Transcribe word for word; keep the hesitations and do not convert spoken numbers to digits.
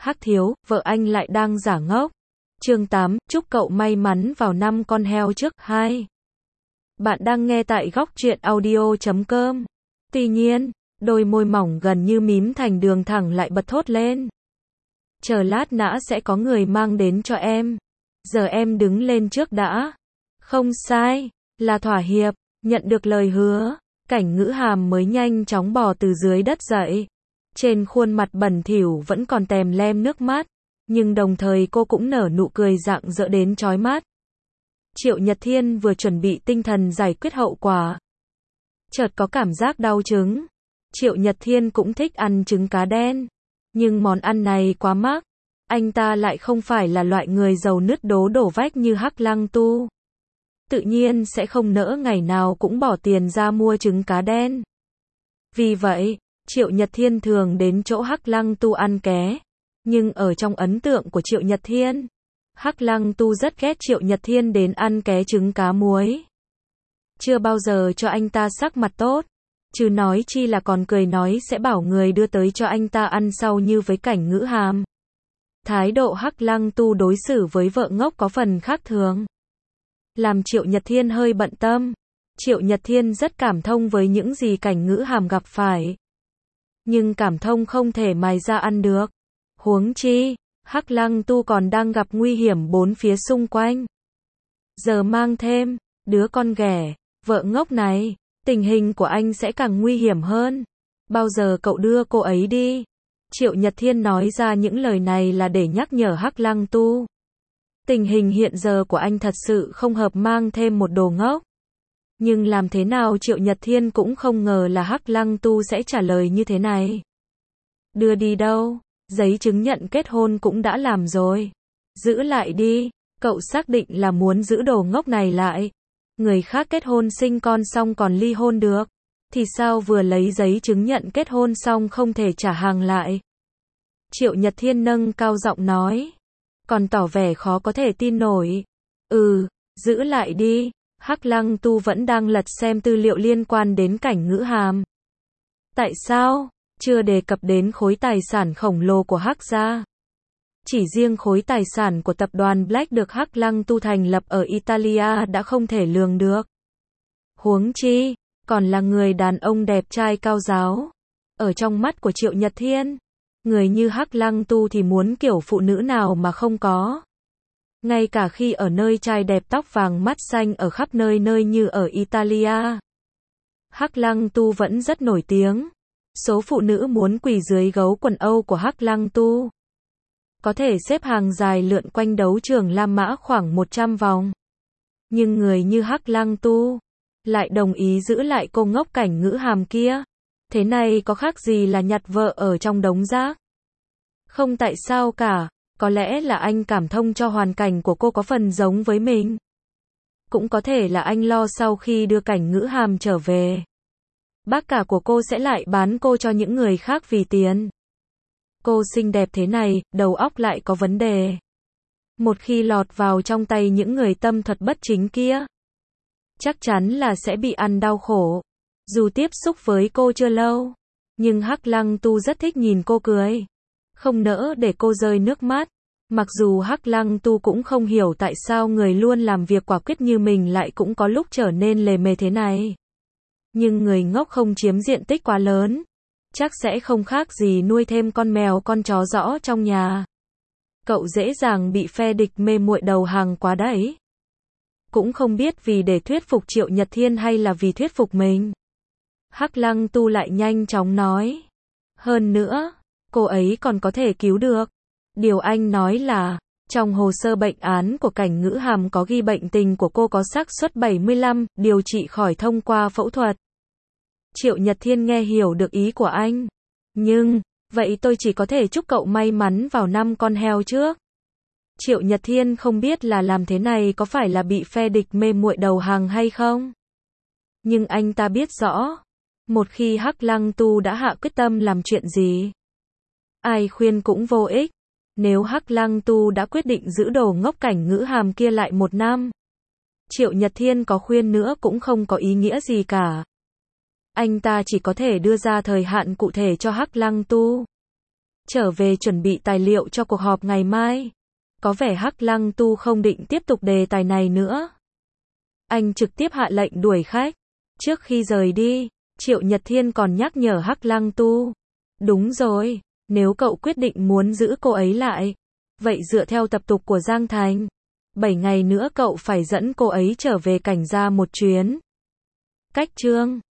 Hắc thiếu, vợ anh lại đang giả ngốc. Chương tám, chúc cậu may mắn vào năm con heo trước. Hai. Bạn đang nghe tại góc truyện audio chấm com. Tuy nhiên, đôi môi mỏng gần như mím thành đường thẳng lại bật thốt lên. Chờ lát nữa sẽ có người mang đến cho em. Giờ em đứng lên trước đã. Không sai, là thỏa hiệp, nhận được lời hứa. Cảnh Ngữ Hàm mới nhanh chóng bò từ dưới đất dậy. Trên khuôn mặt bẩn thỉu vẫn còn tèm lem nước mắt, nhưng đồng thời cô cũng nở nụ cười rạng rỡ đến chói mắt. Triệu Nhật Thiên vừa chuẩn bị tinh thần giải quyết hậu quả, chợt có cảm giác đau trứng. Triệu Nhật Thiên cũng thích ăn trứng cá đen, nhưng món ăn này quá mắc. Anh ta lại không phải là loại người giàu nứt đố đổ vách như Hắc Lăng Tu. Tự nhiên sẽ không nỡ ngày nào cũng bỏ tiền ra mua trứng cá đen. Vì vậy, Triệu Nhật Thiên thường đến chỗ Hắc Lăng Tu ăn ké. Nhưng ở trong ấn tượng của Triệu Nhật Thiên, Hắc Lăng Tu rất ghét Triệu Nhật Thiên đến ăn ké trứng cá muối. Chưa bao giờ cho anh ta sắc mặt tốt, chứ nói chi là còn cười nói sẽ bảo người đưa tới cho anh ta ăn sau như với Cảnh Ngữ Hàm. Thái độ Hắc Lăng Tu đối xử với vợ ngốc có phần khác thường, làm Triệu Nhật Thiên hơi bận tâm. Triệu Nhật Thiên rất cảm thông với những gì Cảnh Ngữ Hàm gặp phải, nhưng cảm thông không thể mài ra ăn được. Huống chi, Hắc Lăng Tu còn đang gặp nguy hiểm bốn phía xung quanh. Giờ mang thêm đứa con ghẻ, vợ ngốc này, tình hình của anh sẽ càng nguy hiểm hơn. Bao giờ cậu đưa cô ấy đi? Triệu Nhật Thiên nói ra những lời này là để nhắc nhở Hắc Lăng Tu. Tình hình hiện giờ của anh thật sự không hợp mang thêm một đồ ngốc. Nhưng làm thế nào Triệu Nhật Thiên cũng không ngờ là Hắc Lăng Tu sẽ trả lời như thế này. Đưa đi đâu? Giấy chứng nhận kết hôn cũng đã làm rồi. Giữ lại đi. Cậu xác định là muốn giữ đồ ngốc này lại. Người khác kết hôn sinh con xong còn ly hôn được. Thì sao vừa lấy giấy chứng nhận kết hôn xong không thể trả hàng lại? Triệu Nhật Thiên nâng cao giọng nói. Còn tỏ vẻ khó có thể tin nổi. Ừ, giữ lại đi. Hắc Lăng Tu vẫn đang lật xem tư liệu liên quan đến Cảnh Ngữ Hàm. Tại sao? Chưa đề cập đến khối tài sản khổng lồ của Hắc gia. Chỉ riêng khối tài sản của tập đoàn Black được Hắc Lăng Tu thành lập ở Italia đã không thể lường được. Huống chi, còn là người đàn ông đẹp trai cao ráo. Ở trong mắt của Triệu Nhật Thiên, người như Hắc Lăng Tu thì muốn kiểu phụ nữ nào mà không có. Ngay cả khi ở nơi trai đẹp tóc vàng mắt xanh ở khắp nơi nơi như ở Italia, Hắc Lăng Tu vẫn rất nổi tiếng. Số phụ nữ muốn quỳ dưới gấu quần Âu của Hắc Lăng Tu có thể xếp hàng dài lượn quanh đấu trường La Mã khoảng một trăm vòng. Nhưng người như Hắc Lăng Tu lại đồng ý giữ lại cô ngốc Cảnh Ngữ Hàm kia. Thế này có khác gì là nhặt vợ ở trong đống rác? Không tại sao cả, có lẽ là anh cảm thông cho hoàn cảnh của cô có phần giống với mình. Cũng có thể là anh lo sau khi đưa Cảnh Ngữ Hàm trở về, bác cả của cô sẽ lại bán cô cho những người khác vì tiền. Cô xinh đẹp thế này, đầu óc lại có vấn đề. Một khi lọt vào trong tay những người tâm thuật bất chính kia, chắc chắn là sẽ bị ăn đau khổ. Dù tiếp xúc với cô chưa lâu, nhưng Hắc Lăng Tu rất thích nhìn cô cười, không nỡ để cô rơi nước mắt. Mặc dù Hắc Lăng Tu cũng không hiểu tại sao người luôn làm việc quả quyết như mình lại cũng có lúc trở nên lề mề thế này. Nhưng người ngốc không chiếm diện tích quá lớn, chắc sẽ không khác gì nuôi thêm con mèo con chó rõ trong nhà. Cậu dễ dàng bị phe địch mê muội đầu hàng quá đấy. Cũng không biết vì để thuyết phục Triệu Nhật Thiên hay là vì thuyết phục mình. Hắc Lăng Tu lại nhanh chóng nói. Hơn nữa, cô ấy còn có thể cứu được. Điều anh nói là, trong hồ sơ bệnh án của Cảnh Ngữ Hàm có ghi bệnh tình của cô có xác suất bảy mươi lăm, điều trị khỏi thông qua phẫu thuật. Triệu Nhật Thiên nghe hiểu được ý của anh. Nhưng, vậy tôi chỉ có thể chúc cậu may mắn vào năm con heo trước. Triệu Nhật Thiên không biết là làm thế này có phải là bị phe địch mê muội đầu hàng hay không. Nhưng anh ta biết rõ, một khi Hắc Lăng Tu đã hạ quyết tâm làm chuyện gì, ai khuyên cũng vô ích. Nếu Hắc Lăng Tu đã quyết định giữ đồ ngốc Cảnh Ngữ Hàm kia lại một năm, Triệu Nhật Thiên có khuyên nữa cũng không có ý nghĩa gì cả. Anh ta chỉ có thể đưa ra thời hạn cụ thể cho Hắc Lăng Tu. trở về chuẩn bị tài liệu cho cuộc họp ngày mai. Có vẻ Hắc Lăng Tu không định tiếp tục đề tài này nữa. Anh trực tiếp hạ lệnh đuổi khách. Trước khi rời đi, Triệu Nhật Thiên còn nhắc nhở Hắc Lăng Tu. Đúng rồi, nếu cậu quyết định muốn giữ cô ấy lại, vậy dựa theo tập tục của Giang Thành, bảy ngày nữa cậu phải dẫn cô ấy trở về Cảnh Gia một chuyến. Cách chương